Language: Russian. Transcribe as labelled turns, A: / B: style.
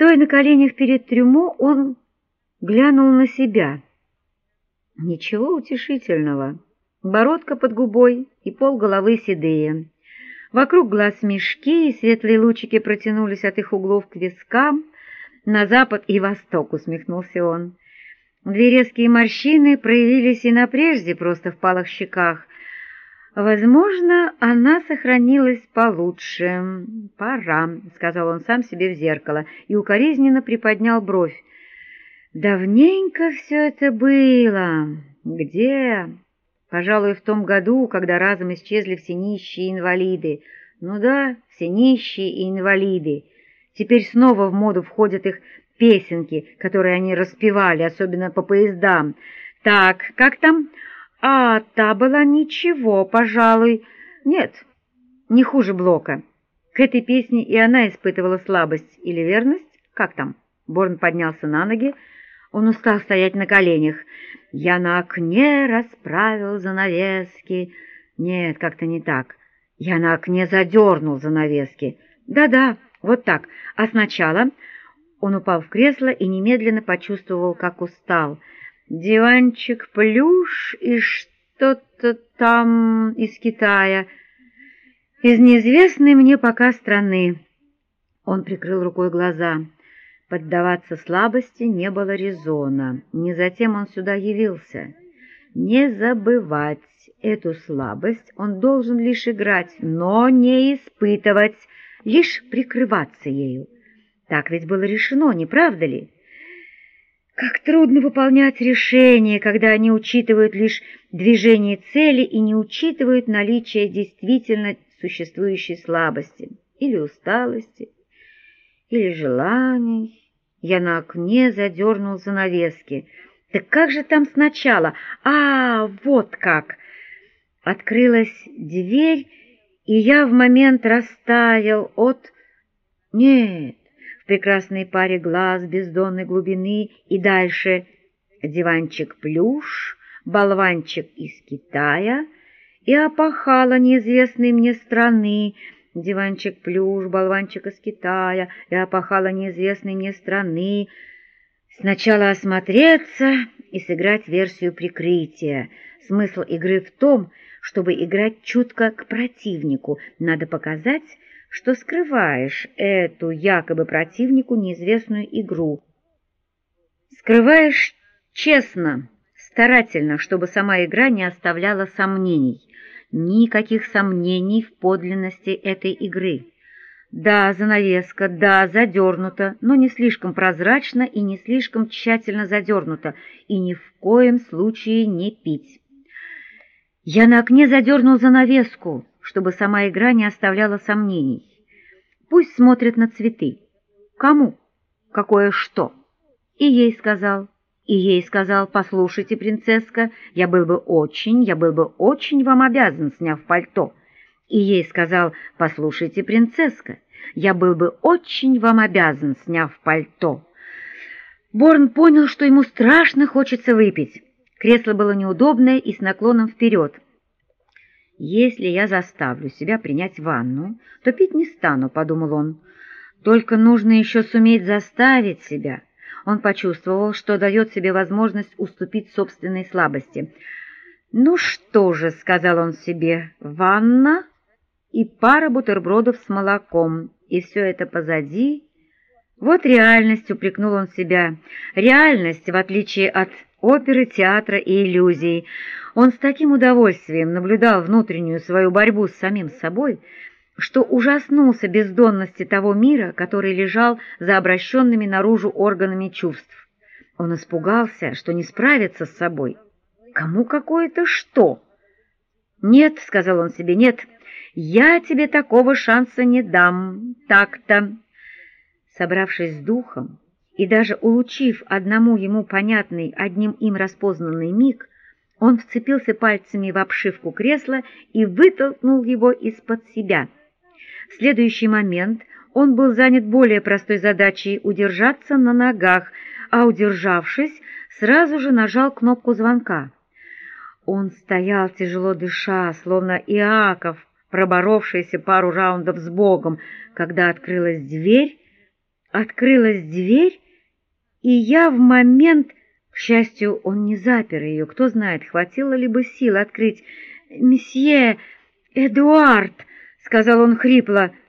A: Стоя на коленях перед трюмо, он глянул на себя. Ничего утешительного. Бородка под губой и полголовы седые. Вокруг глаз мешки, и светлые лучики протянулись от их углов к вискам. На запад и восток, усмехнулся он. Две резкие морщины проявились и на прежде просто впалых щеках. Возможно, она сохранилась получше. «Пора», — сказал он сам себе в зеркало и укоризненно приподнял бровь. «Давненько все это было. Где?» «Пожалуй, в том году, когда разом исчезли все нищие инвалиды. Ну да, все нищие и инвалиды. Теперь снова в моду входят их песенки, которые они распевали, особенно по поездам. Так, как там? А, та была ничего, пожалуй. Нет, не хуже Блока. К этой песне и она испытывала слабость или верность. Как там?» Борн поднялся на ноги. Он устал стоять на коленях. «Я на окне расправил занавески». Нет, как-то не так. «Я на окне задернул занавески». Да-да, вот так. А сначала он упал в кресло и немедленно почувствовал, как устал. «Диванчик плюш и что-то там из Китая, из неизвестной мне пока страны». Он прикрыл рукой глаза. Поддаваться слабости не было резона. Не затем он сюда явился. Не забывать эту слабость он должен лишь играть, но не испытывать, лишь прикрываться ею. Так ведь было решено, не правда ли? Как трудно выполнять решения, когда они учитывают лишь движение цели и не учитывают наличие действительно существующей слабости или усталости, или желаний. Я на окне задернул занавески. Так как же там сначала? А, вот как! Открылась дверь, и я в момент растаял от... Нет, в прекрасной паре глаз бездонной глубины и дальше диванчик плюш, болванчик из Китая и опахало неизвестной мне страны. Диванчик плюш, болванчик из Китая и опахало неизвестной мне страны. Сначала осмотреться и сыграть версию прикрытия. Смысл игры в том, чтобы играть чутко к противнику. Надо показать, что скрываешь эту якобы противнику неизвестную игру. Скрываешь честно, старательно, чтобы сама игра не оставляла сомнений. Никаких сомнений в подлинности этой игры. Да, занавеска, да, задернута, но не слишком прозрачно и не слишком тщательно задернута, и ни в коем случае не пить. Я на окне задернул занавеску, чтобы сама игра не оставляла сомнений. Пусть смотрят на цветы. Кому? Какое что? И ей сказал, послушайте, принцесска, я был бы очень вам обязан, сняв пальто. И ей сказал, послушайте, принцесска, я был бы очень вам обязан, сняв пальто. Борн понял, что ему страшно хочется выпить. Кресло было неудобное и с наклоном вперед. «Если я заставлю себя принять ванну, то пить не стану», — подумал он. «Только нужно еще суметь заставить себя». Он почувствовал, что дает себе возможность уступить собственной слабости. «Ну что же», — сказал он себе, — «ванна и пара бутербродов с молоком, и все это позади». Вот реальность, упрекнул он себя. Реальность, в отличие от оперы, театра и иллюзий. Он с таким удовольствием наблюдал внутреннюю свою борьбу с самим собой, что ужаснулся бездонности того мира, который лежал за обращенными наружу органами чувств. Он испугался, что не справится с собой. Кому какое-то что? «Нет», — сказал он себе, — «нет, я тебе такого шанса не дам, так-то». Собравшись с духом и даже улучив одному ему понятный, одним им распознанный миг, он вцепился пальцами в обшивку кресла и вытолкнул его из-под себя. В следующий момент он был занят более простой задачей удержаться на ногах, а удержавшись, сразу же нажал кнопку звонка. Он стоял, тяжело дыша, словно Иаков, проборовшийся пару раундов с Богом, когда открылась дверь, Открылась дверь, и я в момент... К счастью, он не запер ее. Кто знает, хватило ли бы сил открыть. «Месье Эдуард», — сказал он хрипло,